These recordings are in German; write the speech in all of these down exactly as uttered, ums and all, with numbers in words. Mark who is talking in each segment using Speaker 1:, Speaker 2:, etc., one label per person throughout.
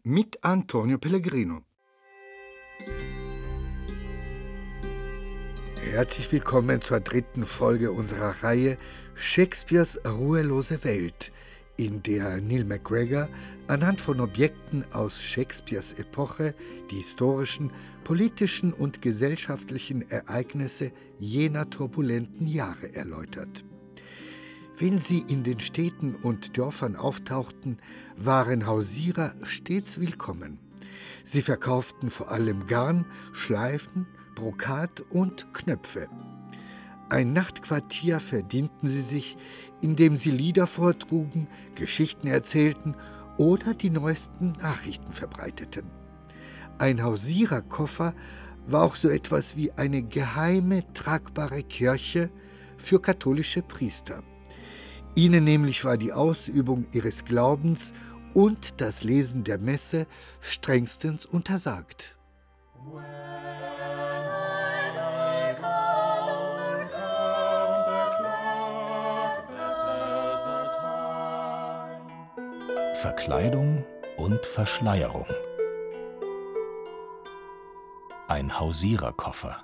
Speaker 1: mit Antonio Pellegrino. Herzlich willkommen zur dritten Folge unserer Reihe Shakespeares ruhelose Welt, in der Neil MacGregor anhand von Objekten aus Shakespeares Epoche die historischen, politischen und gesellschaftlichen Ereignisse jener turbulenten Jahre erläutert. Wenn sie in den Städten und Dörfern auftauchten, waren Hausierer stets willkommen. Sie verkauften vor allem Garn, Schleifen, Brokat und Knöpfe. Ein Nachtquartier verdienten sie sich, indem sie Lieder vortrugen, Geschichten erzählten oder die neuesten Nachrichten verbreiteten. Ein Hausiererkoffer war auch so etwas wie eine geheime, tragbare Kirche für katholische Priester. Ihnen nämlich war die Ausübung ihres Glaubens und das Lesen der Messe strengstens untersagt.
Speaker 2: Verkleidung und Verschleierung. Ein Hausiererkoffer.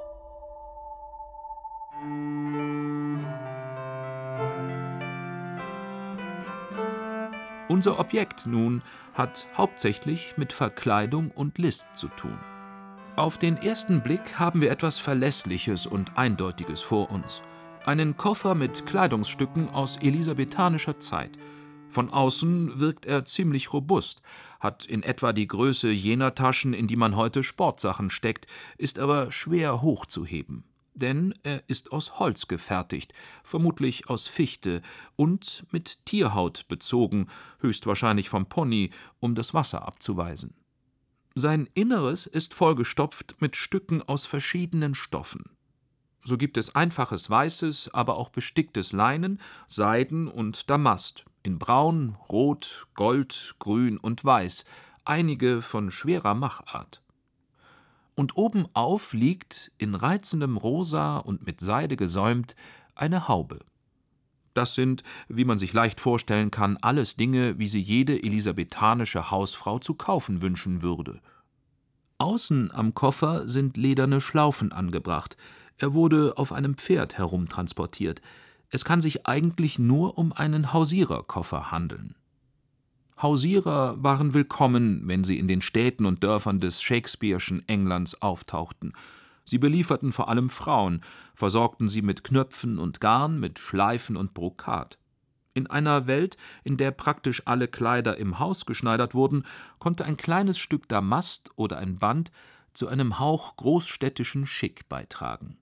Speaker 3: Unser Objekt nun hat hauptsächlich mit Verkleidung und List zu tun. Auf den ersten Blick haben wir etwas Verlässliches und Eindeutiges vor uns. Einen Koffer mit Kleidungsstücken aus elisabethanischer Zeit. Von außen wirkt er ziemlich robust, hat in etwa die Größe jener Taschen, in die man heute Sportsachen steckt, ist aber schwer hochzuheben. Denn er ist aus Holz gefertigt, vermutlich aus Fichte und mit Tierhaut bezogen, höchstwahrscheinlich vom Pony, um das Wasser abzuweisen. Sein Inneres ist vollgestopft mit Stücken aus verschiedenen Stoffen. So gibt es einfaches weißes, aber auch besticktes Leinen, Seiden und Damast, in Braun, Rot, Gold, Grün und Weiß, einige von schwerer Machart. Und obenauf liegt, in reizendem Rosa und mit Seide gesäumt, eine Haube. Das sind, wie man sich leicht vorstellen kann, alles Dinge, wie sie jede elisabethanische Hausfrau zu kaufen wünschen würde. Außen am Koffer sind lederne Schlaufen angebracht. Er wurde auf einem Pferd herumtransportiert. Es kann sich eigentlich nur um einen Hausiererkoffer handeln. Hausierer waren willkommen, wenn sie in den Städten und Dörfern des Shakespeare'schen Englands auftauchten. Sie belieferten vor allem Frauen, versorgten sie mit Knöpfen und Garn, mit Schleifen und Brokat. In einer Welt, in der praktisch alle Kleider im Haus geschneidert wurden, konnte ein kleines Stück Damast oder ein Band zu einem Hauch großstädtischen Schick beitragen.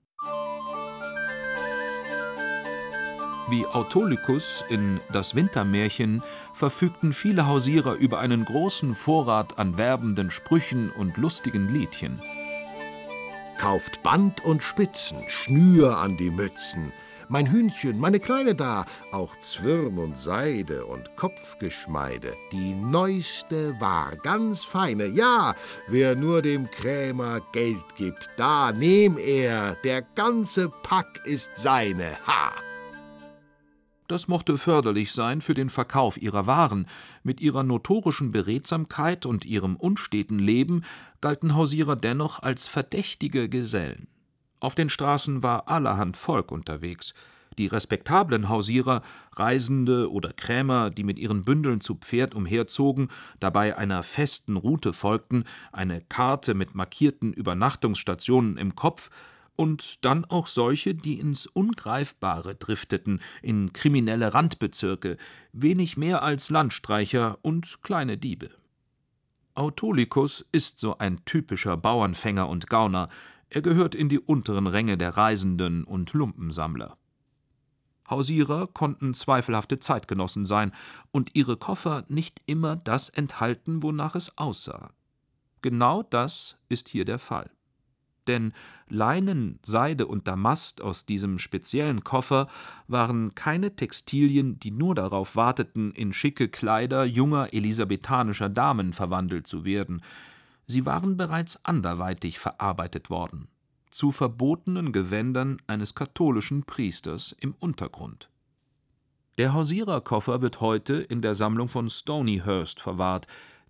Speaker 3: Wie Autolycus in Das Wintermärchen verfügten viele Hausierer über einen großen Vorrat an werbenden Sprüchen und lustigen Liedchen.
Speaker 4: Kauft Band und Spitzen, Schnür an die Mützen. Mein Hühnchen, meine Kleine da, auch Zwirn und Seide und Kopfgeschmeide. Die neueste war, ganz feine, ja, wer nur dem Krämer Geld gibt, da nehm er, der ganze Pack ist seine, ha!
Speaker 3: Das mochte förderlich sein für den Verkauf ihrer Waren. Mit ihrer notorischen Beredsamkeit und ihrem unsteten Leben galten Hausierer dennoch als verdächtige Gesellen. Auf den Straßen war allerhand Volk unterwegs. Die respektablen Hausierer, Reisende oder Krämer, die mit ihren Bündeln zu Pferd umherzogen, dabei einer festen Route folgten, eine Karte mit markierten Übernachtungsstationen im Kopf, und dann auch solche, die ins Ungreifbare drifteten, in kriminelle Randbezirke, wenig mehr als Landstreicher und kleine Diebe. Autolycus ist so ein typischer Bauernfänger und Gauner, er gehört in die unteren Ränge der Reisenden und Lumpensammler. Hausierer konnten zweifelhafte Zeitgenossen sein und ihre Koffer nicht immer das enthalten, wonach es aussah. Genau das ist hier der Fall. Denn Leinen, Seide und Damast aus diesem speziellen Koffer waren keine Textilien, die nur darauf warteten, in schicke Kleider junger elisabethanischer Damen verwandelt zu werden. Sie waren bereits anderweitig verarbeitet worden, zu verbotenen Gewändern eines katholischen Priesters im Untergrund. Der Hausiererkoffer wird heute in der Sammlung von Stonyhurst verwahrt,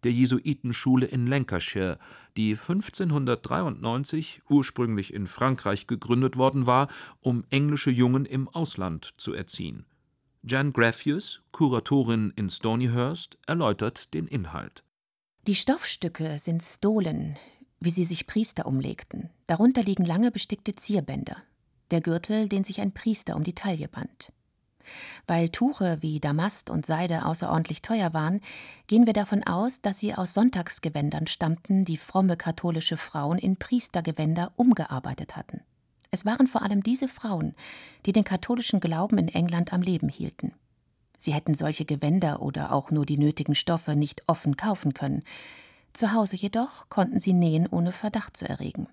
Speaker 3: der Jesuitenschule in Lancashire, die fünfzehnhundertdreiundneunzig ursprünglich in Frankreich gegründet worden war, um englische Jungen im Ausland zu erziehen. Jan Graffius, Kuratorin in Stonyhurst, erläutert den Inhalt.
Speaker 5: Die Stoffstücke sind Stolen, wie sie sich Priester umlegten. Darunter liegen lange bestickte Zierbänder. Der Gürtel, den sich ein Priester um die Taille band. Weil Tuche wie Damast und Seide außerordentlich teuer waren, gehen wir davon aus, dass sie aus Sonntagsgewändern stammten, die fromme katholische Frauen in Priestergewänder umgearbeitet hatten. Es waren vor allem diese Frauen, die den katholischen Glauben in England am Leben hielten. Sie hätten solche Gewänder oder auch nur die nötigen Stoffe nicht offen kaufen können. Zu Hause jedoch konnten sie nähen, ohne Verdacht zu erregen.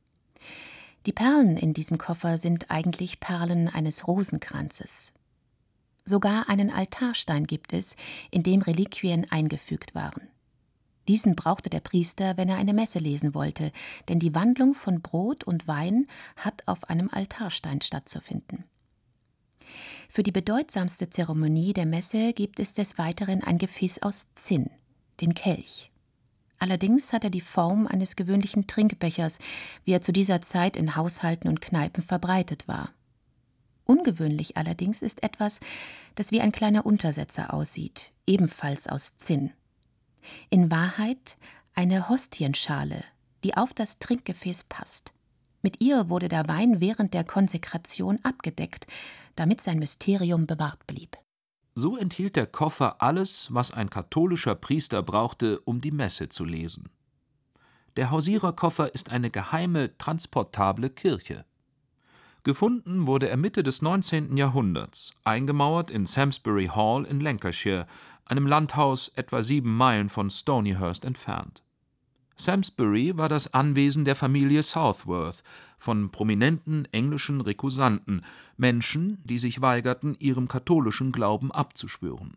Speaker 5: Die Perlen in diesem Koffer sind eigentlich Perlen eines Rosenkranzes. Sogar einen Altarstein gibt es, in dem Reliquien eingefügt waren. Diesen brauchte der Priester, wenn er eine Messe lesen wollte, denn die Wandlung von Brot und Wein hat auf einem Altarstein stattzufinden. Für die bedeutsamste Zeremonie der Messe gibt es des Weiteren ein Gefäß aus Zinn, den Kelch. Allerdings hat er die Form eines gewöhnlichen Trinkbechers, wie er zu dieser Zeit in Haushalten und Kneipen verbreitet war. Ungewöhnlich allerdings ist etwas, das wie ein kleiner Untersetzer aussieht, ebenfalls aus Zinn. In Wahrheit eine Hostienschale, die auf das Trinkgefäß passt. Mit ihr wurde der Wein während der Konsekration abgedeckt, damit sein Mysterium bewahrt blieb.
Speaker 3: So enthielt der Koffer alles, was ein katholischer Priester brauchte, um die Messe zu lesen. Der Hausiererkoffer ist eine geheime, transportable Kirche. Gefunden wurde er Mitte des neunzehnten Jahrhunderts, eingemauert in Samsbury Hall in Lancashire, einem Landhaus etwa sieben Meilen von Stonyhurst entfernt. Samsbury war das Anwesen der Familie Southworth, von prominenten englischen Rekusanten, Menschen, die sich weigerten, ihrem katholischen Glauben abzuschwören.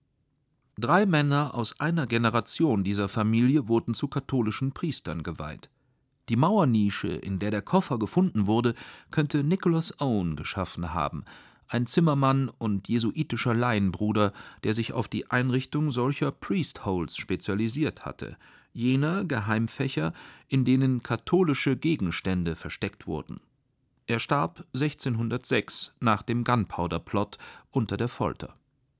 Speaker 3: Drei Männer aus einer Generation dieser Familie wurden zu katholischen Priestern geweiht. Die Mauernische, in der der Koffer gefunden wurde, könnte Nicholas Owen geschaffen haben, ein Zimmermann und jesuitischer Laienbruder, der sich auf die Einrichtung solcher Priestholes spezialisiert hatte, jener Geheimfächer, in denen katholische Gegenstände versteckt wurden. Er starb sechzehnhundertsechs nach dem Gunpowder-Plot unter der Folter.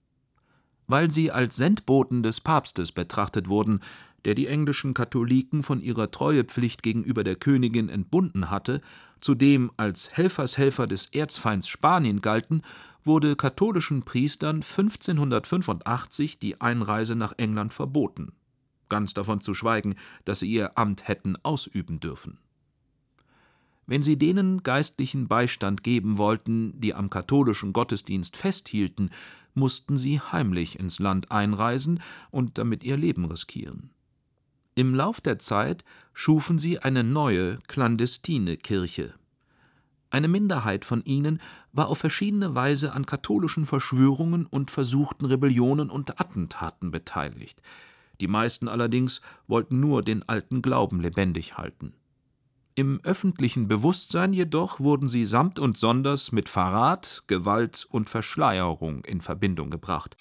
Speaker 3: Weil sie als Sendboten des Papstes betrachtet wurden, der die englischen Katholiken von ihrer Treuepflicht gegenüber der Königin entbunden hatte, zudem als Helfershelfer des Erzfeinds Spanien galten, wurde katholischen Priestern fünfzehnhundertfünfundachtzig die Einreise nach England verboten, ganz davon zu schweigen, dass sie ihr Amt hätten ausüben dürfen. Wenn sie denen geistlichen Beistand geben wollten, die am katholischen Gottesdienst festhielten, mussten sie heimlich ins Land einreisen und damit ihr Leben riskieren. Im Lauf der Zeit schufen sie eine neue, clandestine Kirche. Eine Minderheit von ihnen war auf verschiedene Weise an katholischen Verschwörungen und versuchten Rebellionen und Attentaten beteiligt. Die meisten allerdings wollten nur den alten Glauben lebendig halten. Im öffentlichen Bewusstsein jedoch wurden sie samt und sonders mit Verrat, Gewalt und Verschleierung in Verbindung gebracht.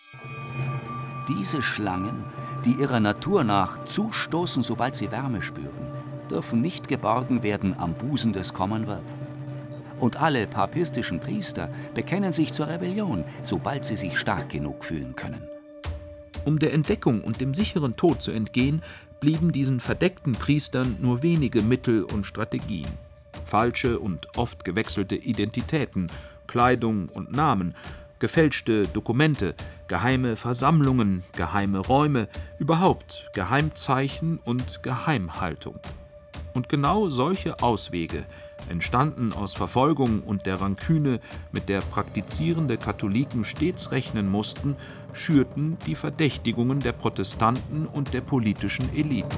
Speaker 6: Diese Schlangen, die ihrer Natur nach zustoßen, sobald sie Wärme spüren, dürfen nicht geborgen werden am Busen des Commonwealth. Und alle papistischen Priester bekennen sich zur Rebellion, sobald sie sich stark genug fühlen können.
Speaker 3: Um der Entdeckung und dem sicheren Tod zu entgehen, blieben diesen verdeckten Priestern nur wenige Mittel und Strategien. Falsche und oft gewechselte Identitäten, Kleidung und Namen, gefälschte Dokumente, geheime Versammlungen, geheime Räume, überhaupt Geheimzeichen und Geheimhaltung. Und genau solche Auswege, entstanden aus Verfolgung und der Ranküne, mit der praktizierende Katholiken stets rechnen mussten, schürten die Verdächtigungen der Protestanten und der politischen Eliten.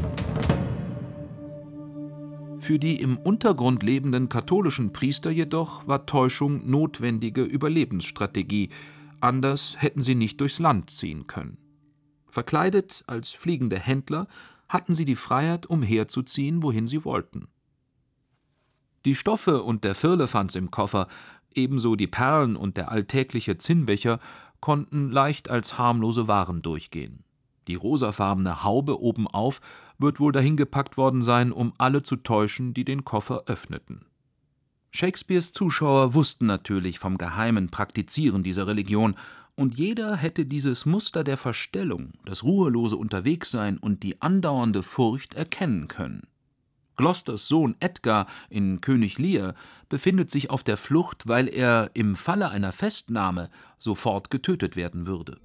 Speaker 3: Für die im Untergrund lebenden katholischen Priester jedoch war Täuschung notwendige Überlebensstrategie, anders hätten sie nicht durchs Land ziehen können. Verkleidet als fliegende Händler hatten sie die Freiheit, umherzuziehen, wohin sie wollten. Die Stoffe und der Firlefanz im Koffer, ebenso die Perlen und der alltägliche Zinnbecher, konnten leicht als harmlose Waren durchgehen. Die rosafarbene Haube obenauf wird wohl dahin gepackt worden sein, um alle zu täuschen, die den Koffer öffneten. Shakespeares Zuschauer wussten natürlich vom geheimen Praktizieren dieser Religion, und jeder hätte dieses Muster der Verstellung, das ruhelose Unterwegssein und die andauernde Furcht erkennen können. Gloucesters Sohn Edgar in König Lear befindet sich auf der Flucht, weil er im Falle einer Festnahme sofort getötet werden würde.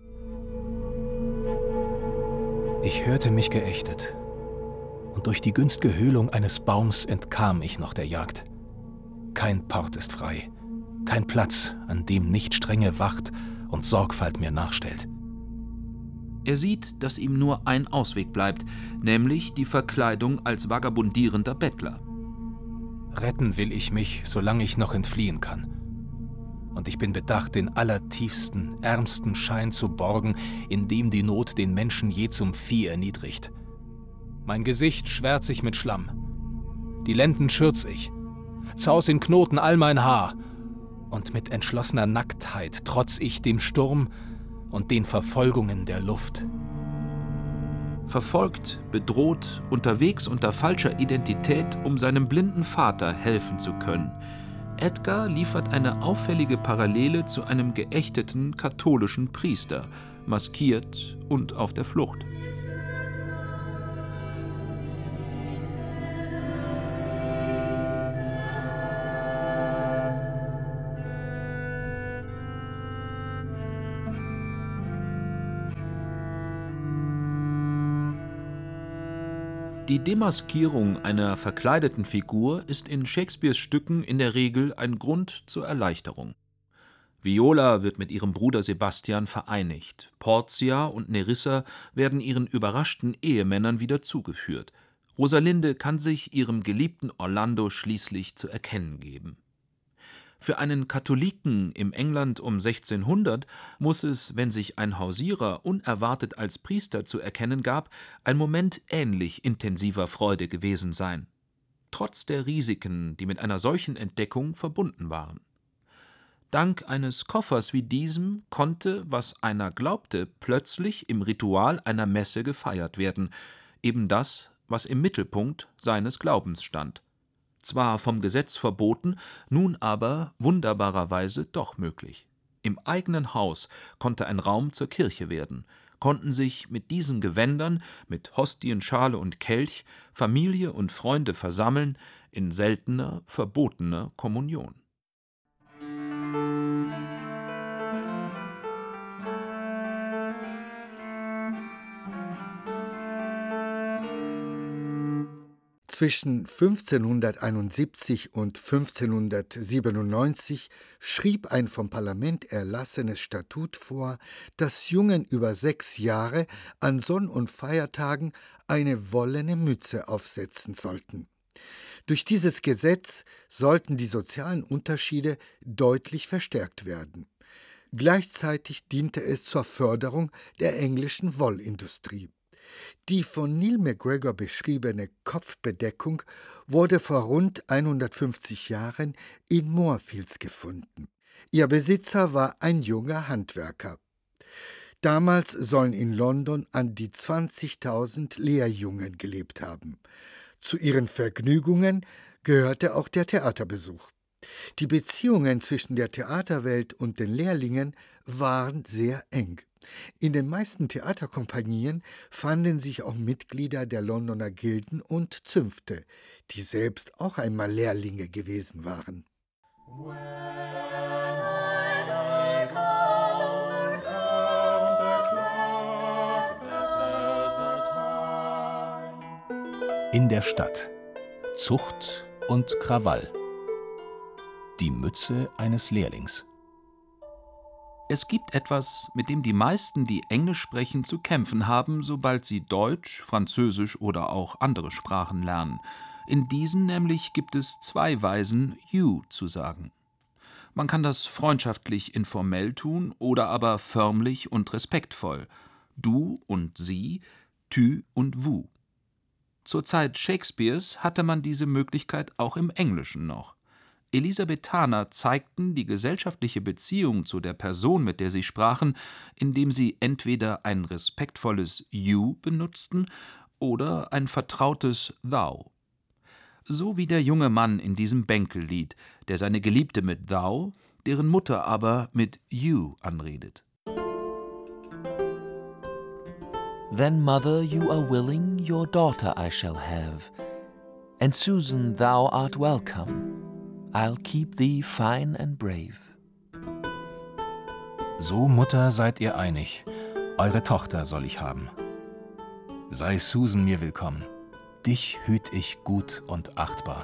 Speaker 2: Ich hörte mich geächtet, und durch die günstige Höhlung eines Baums entkam ich noch der Jagd. Kein Port ist frei, kein Platz, an dem nicht strenge Wacht und Sorgfalt mir nachstellt.
Speaker 3: Er sieht, dass ihm nur ein Ausweg bleibt, nämlich die Verkleidung als vagabundierender Bettler.
Speaker 2: Retten will ich mich, solange ich noch entfliehen kann. Und ich bin bedacht, den allertiefsten, ärmsten Schein zu borgen, in dem die Not den Menschen je zum Vieh erniedrigt. Mein Gesicht schwärz ich mit Schlamm, die Lenden schürz ich, zaus in Knoten all mein Haar, und mit entschlossener Nacktheit trotz ich dem Sturm und den Verfolgungen der Luft.
Speaker 3: Verfolgt, bedroht, unterwegs unter falscher Identität, um seinem blinden Vater helfen zu können. Edgar liefert eine auffällige Parallele zu einem geächteten katholischen Priester, maskiert und auf der Flucht. Die Demaskierung einer verkleideten Figur ist in Shakespeares Stücken in der Regel ein Grund zur Erleichterung. Viola wird mit ihrem Bruder Sebastian vereinigt, Portia und Nerissa werden ihren überraschten Ehemännern wieder zugeführt. Rosalinde kann sich ihrem geliebten Orlando schließlich zu erkennen geben. Für einen Katholiken im England um sechzehnhundert muss es, wenn sich ein Hausierer unerwartet als Priester zu erkennen gab, ein Moment ähnlich intensiver Freude gewesen sein. Trotz der Risiken, die mit einer solchen Entdeckung verbunden waren. Dank eines Koffers wie diesem konnte, was einer glaubte, plötzlich im Ritual einer Messe gefeiert werden, eben das, was im Mittelpunkt seines Glaubens stand. Zwar vom Gesetz verboten, nun aber wunderbarerweise doch möglich. Im eigenen Haus konnte ein Raum zur Kirche werden, konnten sich mit diesen Gewändern, mit Hostien, Schale und Kelch, Familie und Freunde versammeln in seltener, verbotener Kommunion.
Speaker 1: Zwischen fünfzehnhunderteinundsiebzig und fünfzehnhundertsiebenundneunzig schrieb ein vom Parlament erlassenes Statut vor, dass Jungen über sechs Jahre an Sonn- und Feiertagen eine wollene Mütze aufsetzen sollten. Durch dieses Gesetz sollten die sozialen Unterschiede deutlich verstärkt werden. Gleichzeitig diente es zur Förderung der englischen Wollindustrie. Die von Neil MacGregor beschriebene Kopfbedeckung wurde vor rund hundertfünfzig Jahren in Moorfields gefunden. Ihr Besitzer war ein junger Handwerker. Damals sollen in London an die zwanzigtausend Lehrjungen gelebt haben. Zu ihren Vergnügungen gehörte auch der Theaterbesuch. Die Beziehungen zwischen der Theaterwelt und den Lehrlingen waren sehr eng. In den meisten Theaterkompanien fanden sich auch Mitglieder der Londoner Gilden und Zünfte, die selbst auch einmal Lehrlinge gewesen waren.
Speaker 2: In der Stadt. Zucht und Krawall. Die Mütze eines Lehrlings.
Speaker 3: Es gibt etwas, mit dem die meisten, die Englisch sprechen, zu kämpfen haben, sobald sie Deutsch, Französisch oder auch andere Sprachen lernen. In diesen nämlich gibt es zwei Weisen, you zu sagen. Man kann das freundschaftlich informell tun oder aber förmlich und respektvoll. Du und sie, tu und vous. Zur Zeit Shakespeares hatte man diese Möglichkeit auch im Englischen noch. Elisabethaner zeigten die gesellschaftliche Beziehung zu der Person, mit der sie sprachen, indem sie entweder ein respektvolles You benutzten oder ein vertrautes Thou. So wie der junge Mann in diesem Bänkellied, der seine Geliebte mit Thou, deren Mutter aber mit You anredet.
Speaker 7: Then, mother, you are willing, your daughter I shall have. And Susan, thou art welcome. I'll keep thee fine and brave.
Speaker 2: So, Mutter, seid ihr einig. Eure Tochter soll ich haben. Sei Susan mir willkommen. Dich hüt ich gut und achtbar.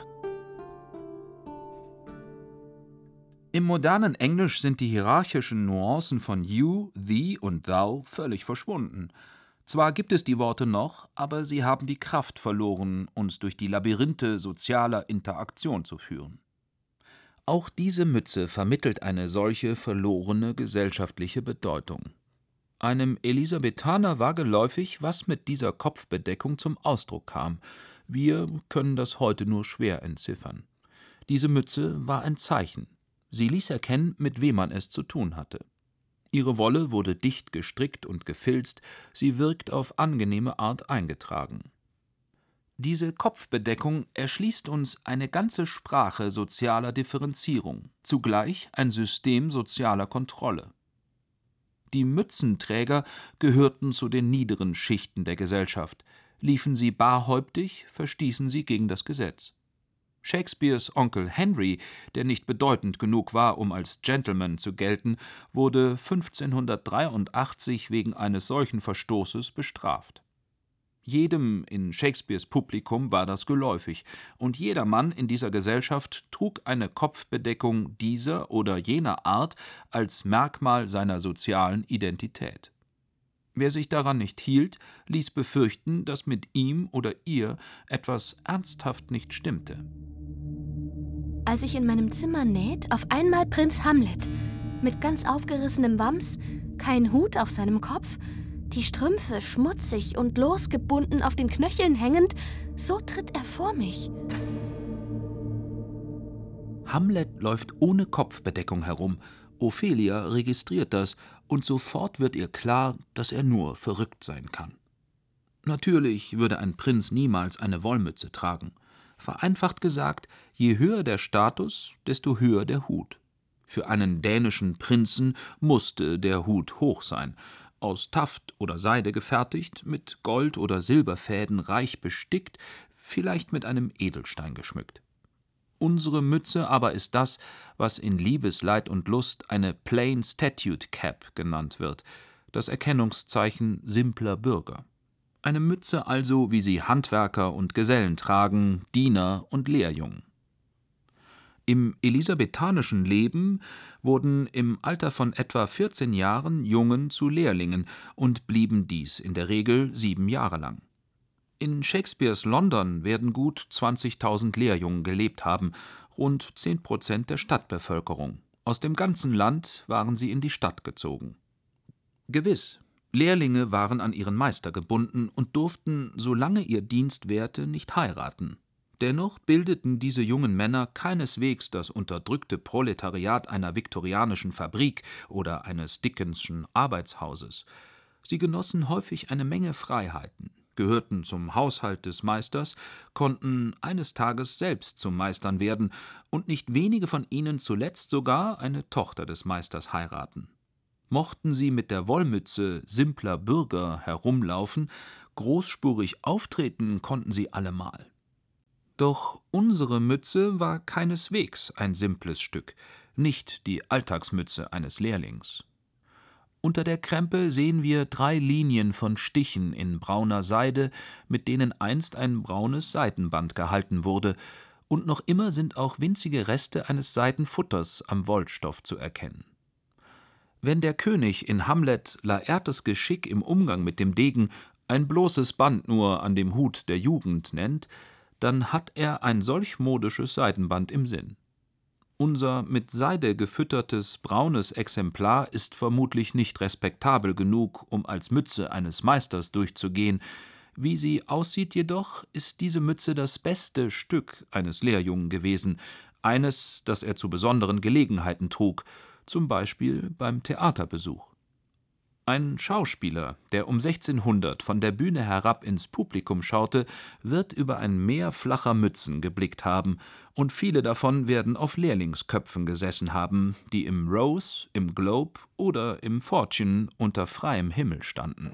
Speaker 3: Im modernen Englisch sind die hierarchischen Nuancen von you, thee und thou völlig verschwunden. Zwar gibt es die Worte noch, aber sie haben die Kraft verloren, uns durch die Labyrinthe sozialer Interaktion zu führen. Auch diese Mütze vermittelt eine solche verlorene gesellschaftliche Bedeutung. Einem Elisabethaner war geläufig, was mit dieser Kopfbedeckung zum Ausdruck kam. Wir können das heute nur schwer entziffern. Diese Mütze war ein Zeichen. Sie ließ erkennen, mit wem man es zu tun hatte. Ihre Wolle wurde dicht gestrickt und gefilzt, sie wirkt auf angenehme Art eingetragen. Diese Kopfbedeckung erschließt uns eine ganze Sprache sozialer Differenzierung, zugleich ein System sozialer Kontrolle. Die Mützenträger gehörten zu den niederen Schichten der Gesellschaft. Liefen sie barhäuptig, verstießen sie gegen das Gesetz. Shakespeares Onkel Henry, der nicht bedeutend genug war, um als Gentleman zu gelten, wurde fünfzehnhundertdreiundachtzig wegen eines solchen Verstoßes bestraft. Jedem in Shakespeares Publikum war das geläufig, und jeder Mann in dieser Gesellschaft trug eine Kopfbedeckung dieser oder jener Art als Merkmal seiner sozialen Identität. Wer sich daran nicht hielt, ließ befürchten, dass mit ihm oder ihr etwas ernsthaft nicht stimmte.
Speaker 8: Als ich in meinem Zimmer näht, auf einmal Prinz Hamlet, mit ganz aufgerissenem Wams, kein Hut auf seinem Kopf, die Strümpfe schmutzig und losgebunden auf den Knöcheln hängend, so tritt er vor mich.
Speaker 3: Hamlet läuft ohne Kopfbedeckung herum. Ophelia registriert das, und sofort wird ihr klar, dass er nur verrückt sein kann. Natürlich würde ein Prinz niemals eine Wollmütze tragen. Vereinfacht gesagt, je höher der Status, desto höher der Hut. Für einen dänischen Prinzen musste der Hut hoch sein, aus Taft oder Seide gefertigt, mit Gold- oder Silberfäden reich bestickt, vielleicht mit einem Edelstein geschmückt. Unsere Mütze aber ist das, was in Liebesleid und Lust eine Plain Statute Cap genannt wird, das Erkennungszeichen simpler Bürger. Eine Mütze also, wie sie Handwerker und Gesellen tragen, Diener und Lehrjungen. Im elisabethanischen Leben wurden im Alter von etwa vierzehn Jahren Jungen zu Lehrlingen und blieben dies in der Regel sieben Jahre lang. In Shakespeares London werden gut zwanzigtausend Lehrjungen gelebt haben, rund zehn Prozent der Stadtbevölkerung. Aus dem ganzen Land waren sie in die Stadt gezogen. Gewiss, Lehrlinge waren an ihren Meister gebunden und durften, solange ihr Dienst währte, nicht heiraten. Dennoch bildeten diese jungen Männer keineswegs das unterdrückte Proletariat einer viktorianischen Fabrik oder eines Dickensschen Arbeitshauses. Sie genossen häufig eine Menge Freiheiten, gehörten zum Haushalt des Meisters, konnten eines Tages selbst zu Meistern werden und nicht wenige von ihnen zuletzt sogar eine Tochter des Meisters heiraten. Mochten sie mit der Wollmütze simpler Bürger herumlaufen, großspurig auftreten konnten sie allemal. Doch unsere Mütze war keineswegs ein simples Stück, nicht die Alltagsmütze eines Lehrlings. Unter der Krempe sehen wir drei Linien von Stichen in brauner Seide, mit denen einst ein braunes Seidenband gehalten wurde, und noch immer sind auch winzige Reste eines Seidenfutters am Wollstoff zu erkennen. Wenn der König in Hamlet Laertes Geschick im Umgang mit dem Degen ein bloßes Band nur an dem Hut der Jugend nennt, dann hat er ein solch modisches Seidenband im Sinn. Unser mit Seide gefüttertes braunes Exemplar ist vermutlich nicht respektabel genug, um als Mütze eines Meisters durchzugehen. Wie sie aussieht jedoch, ist diese Mütze das beste Stück eines Lehrjungen gewesen, eines, das er zu besonderen Gelegenheiten trug, zum Beispiel beim Theaterbesuch. Ein Schauspieler, der um sechzehnhundert von der Bühne herab ins Publikum schaute, wird über ein Meer flacher Mützen geblickt haben, und viele davon werden auf Lehrlingsköpfen gesessen haben, die im Rose, im Globe oder im Fortune unter freiem Himmel standen.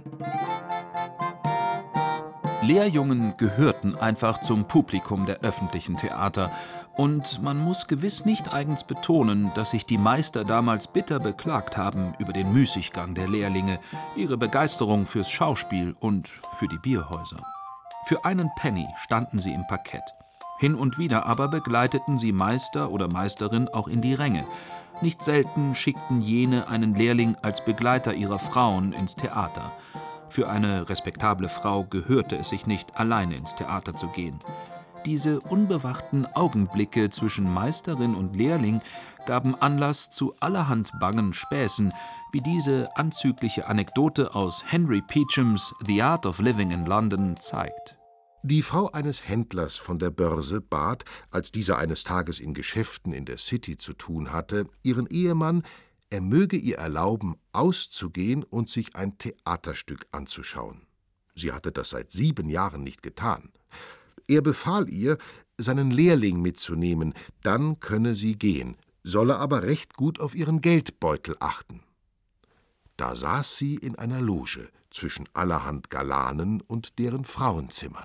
Speaker 3: Lehrjungen gehörten einfach zum Publikum der öffentlichen Theater, und man muss gewiss nicht eigens betonen, dass sich die Meister damals bitter beklagt haben über den Müßiggang der Lehrlinge, ihre Begeisterung fürs Schauspiel und für die Bierhäuser. Für einen Penny standen sie im Parkett. Hin und wieder aber begleiteten sie Meister oder Meisterin auch in die Ränge. Nicht selten schickten jene einen Lehrling als Begleiter ihrer Frauen ins Theater. Für eine respektable Frau gehörte es sich nicht, alleine ins Theater zu gehen. Diese unbewachten Augenblicke zwischen Meisterin und Lehrling gaben Anlass zu allerhand bangen Späßen, wie diese anzügliche Anekdote aus Henry Peachams The Art of Living in London zeigt.
Speaker 4: Die Frau eines Händlers von der Börse bat, als dieser eines Tages in Geschäften in der City zu tun hatte, ihren Ehemann, er möge ihr erlauben, auszugehen und sich ein Theaterstück anzuschauen. Sie hatte das seit sieben Jahren nicht getan. Er befahl ihr, seinen Lehrling mitzunehmen, dann könne sie gehen, solle aber recht gut auf ihren Geldbeutel achten. Da saß sie in einer Loge zwischen allerhand Galanen und deren Frauenzimmern,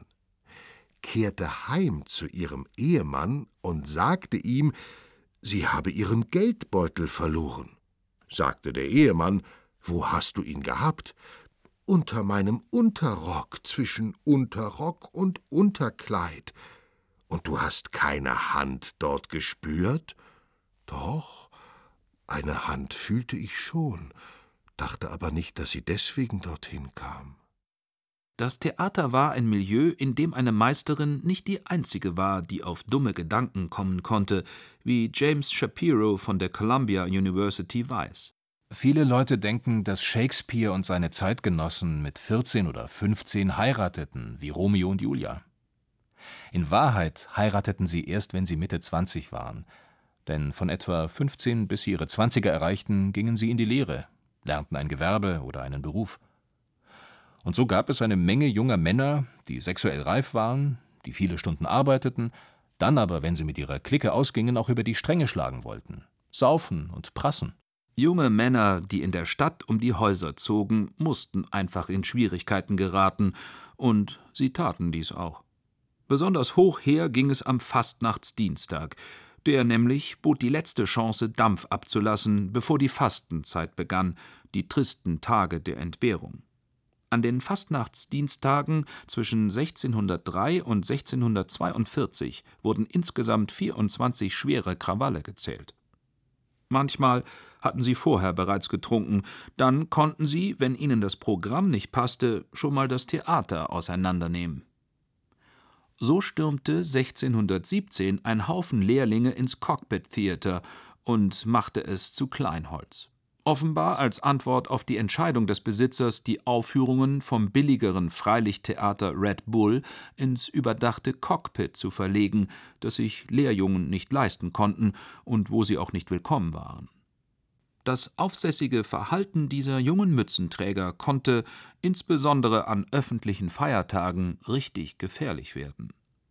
Speaker 4: kehrte heim zu ihrem Ehemann und sagte ihm, sie habe ihren Geldbeutel verloren. Sagte der Ehemann, wo hast du ihn gehabt? Unter meinem Unterrock, zwischen Unterrock und Unterkleid. Und du hast keine Hand dort gespürt? Doch, eine Hand fühlte ich schon, dachte aber nicht, dass sie deswegen dorthin kam.
Speaker 3: Das Theater war ein Milieu, in dem eine Meisterin nicht die einzige war, die auf dumme Gedanken kommen konnte, wie James Shapiro von der Columbia University weiß.
Speaker 2: Viele Leute denken, dass Shakespeare und seine Zeitgenossen mit vierzehn oder fünfzehn heirateten, wie Romeo und Julia. In Wahrheit heirateten sie erst, wenn sie Mitte zwanzig waren, denn von etwa fünfzehn bis sie ihre Zwanziger erreichten, gingen sie in die Lehre, lernten ein Gewerbe oder einen Beruf. Und so gab es eine Menge junger Männer, die sexuell reif waren, die viele Stunden arbeiteten, dann aber, wenn sie mit ihrer Clique ausgingen, auch über die Stränge schlagen wollten, saufen und prassen.
Speaker 3: Junge Männer, die in der Stadt um die Häuser zogen, mussten einfach in Schwierigkeiten geraten, und sie taten dies auch. Besonders hoch her ging es am Fastnachtsdienstag. Der nämlich bot die letzte Chance, Dampf abzulassen, bevor die Fastenzeit begann, die tristen Tage der Entbehrung. An den Fastnachtsdienstagen zwischen sechzehnhundertdrei und sechzehnhundertzweiundvierzig wurden insgesamt vierundzwanzig schwere Krawalle gezählt. Manchmal hatten sie vorher bereits getrunken, dann konnten sie, wenn ihnen das Programm nicht passte, schon mal das Theater auseinandernehmen. So stürmte sechzehnhundertsiebzehn ein Haufen Lehrlinge ins Cockpit Theater und machte es zu Kleinholz. Offenbar als Antwort auf die Entscheidung des Besitzers, die Aufführungen vom billigeren Freilichttheater Red Bull ins überdachte Cockpit zu verlegen, das sich Lehrjungen nicht leisten konnten und wo sie auch nicht willkommen waren. Das aufsässige Verhalten dieser jungen Mützenträger konnte, insbesondere an öffentlichen Feiertagen, richtig gefährlich werden.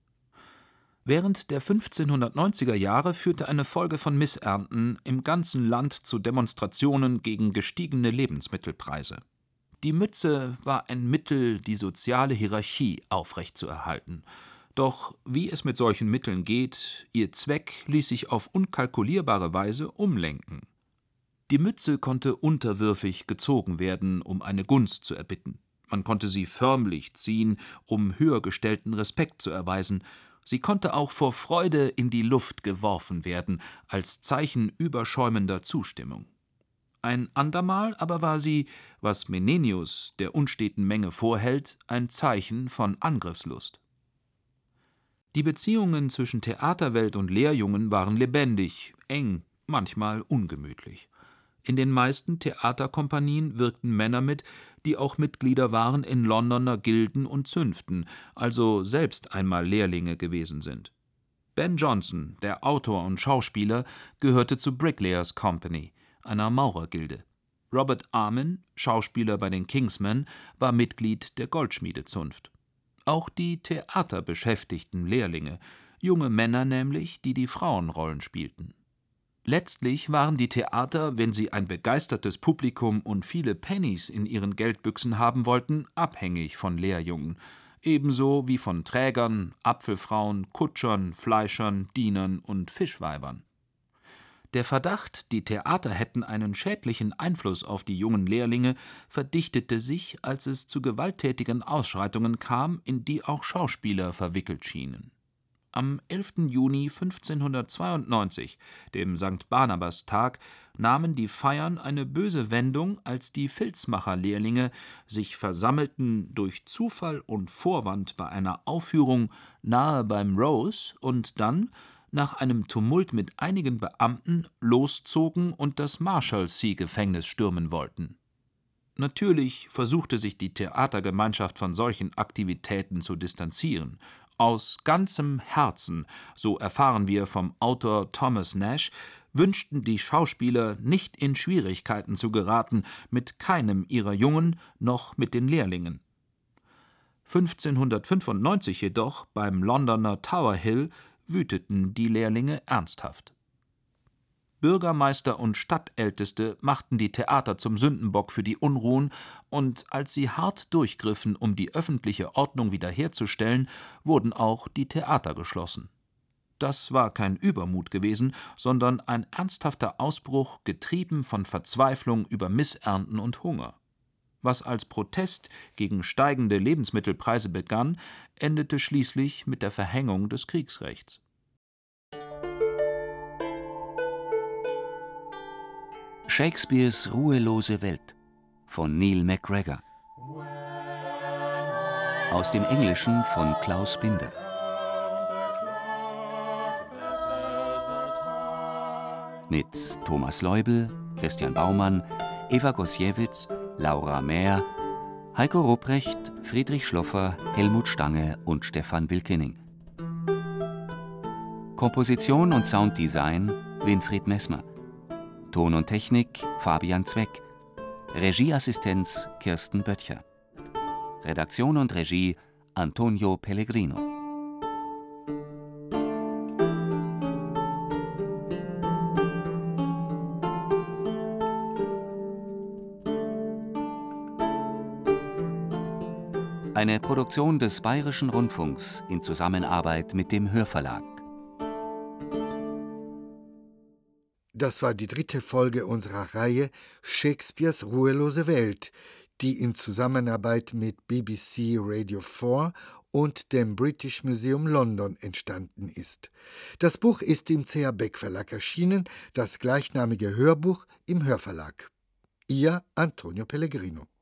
Speaker 3: Während der fünfzehnhundertneunziger Jahre führte eine Folge von Missernten im ganzen Land zu Demonstrationen gegen gestiegene Lebensmittelpreise. Die Mütze war ein Mittel, die soziale Hierarchie aufrechtzuerhalten. Doch wie es mit solchen Mitteln geht, ihr Zweck ließ sich auf unkalkulierbare Weise umlenken. Die Mütze konnte unterwürfig gezogen werden, um eine Gunst zu erbitten. Man konnte sie förmlich ziehen, um höhergestellten Respekt zu erweisen. Sie konnte auch vor Freude in die Luft geworfen werden, als Zeichen überschäumender Zustimmung. Ein andermal aber war sie, was Menenius der unsteten Menge vorhält, ein Zeichen von Angriffslust. Die Beziehungen zwischen Theaterwelt und Lehrjungen waren lebendig, eng, manchmal ungemütlich. In den meisten Theaterkompanien wirkten Männer mit, die auch Mitglieder waren in Londoner Gilden und Zünften, also selbst einmal Lehrlinge gewesen sind. Ben Jonson, der Autor und Schauspieler, gehörte zu Bricklayers Company, einer Maurergilde. Robert Armin, Schauspieler bei den Kingsmen, war Mitglied der Goldschmiedezunft. Auch die Theater beschäftigten Lehrlinge, junge Männer nämlich, die die Frauenrollen spielten. Letztlich waren die Theater, wenn sie ein begeistertes Publikum und viele Pennies in ihren Geldbüchsen haben wollten, abhängig von Lehrjungen, ebenso wie von Trägern, Apfelfrauen, Kutschern, Fleischern, Dienern und Fischweibern. Der Verdacht, die Theater hätten einen schädlichen Einfluss auf die jungen Lehrlinge, verdichtete sich, als es zu gewalttätigen Ausschreitungen kam, in die auch Schauspieler verwickelt schienen. Am elften Juni fünfzehnhundertzweiundneunzig, dem Sankt Barnabastag, nahmen die Feiern eine böse Wendung, als die Filzmacher-Lehrlinge sich versammelten durch Zufall und Vorwand bei einer Aufführung nahe beim Rose und dann, nach einem Tumult mit einigen Beamten, loszogen und das Marshalsea-Gefängnis stürmen wollten. Natürlich versuchte sich die Theatergemeinschaft von solchen Aktivitäten zu distanzieren. Aus ganzem Herzen, so erfahren wir vom Autor Thomas Nash, wünschten die Schauspieler nicht in Schwierigkeiten zu geraten, mit keinem ihrer Jungen noch mit den Lehrlingen. fünfzehnhundertfünfundneunzig jedoch, beim Londoner Tower Hill, wüteten die Lehrlinge ernsthaft. Bürgermeister und Stadtälteste machten die Theater zum Sündenbock für die Unruhen, und als sie hart durchgriffen, um die öffentliche Ordnung wiederherzustellen, wurden auch die Theater geschlossen. Das war kein Übermut gewesen, sondern ein ernsthafter Ausbruch, getrieben von Verzweiflung über Missernten und Hunger. Was als Protest gegen steigende Lebensmittelpreise begann, endete schließlich mit der Verhängung des Kriegsrechts.
Speaker 6: Shakespeares ruhelose Welt von Neil MacGregor. Aus dem Englischen von Klaus Binder. Mit Thomas Leubel, Christian Baumann, Eva Gosiewicz, Laura Mehr, Heiko Rupprecht, Friedrich Schloffer, Helmut Stange und Stefan Wilkening. Komposition und Sounddesign Winfried Messmer. Ton und Technik Fabian Zweck. Regieassistenz Kirsten Böttcher. Redaktion und Regie Antonio Pellegrino. Eine Produktion des Bayerischen Rundfunks in Zusammenarbeit mit dem Hörverlag.
Speaker 1: Das war die dritte Folge unserer Reihe Shakespeares ruhelose Welt, die in Zusammenarbeit mit B B C Radio vier und dem British Museum London entstanden ist. Das Buch ist im C H Beck Verlag erschienen, das gleichnamige Hörbuch im Hörverlag. Ihr Antonio Pellegrino.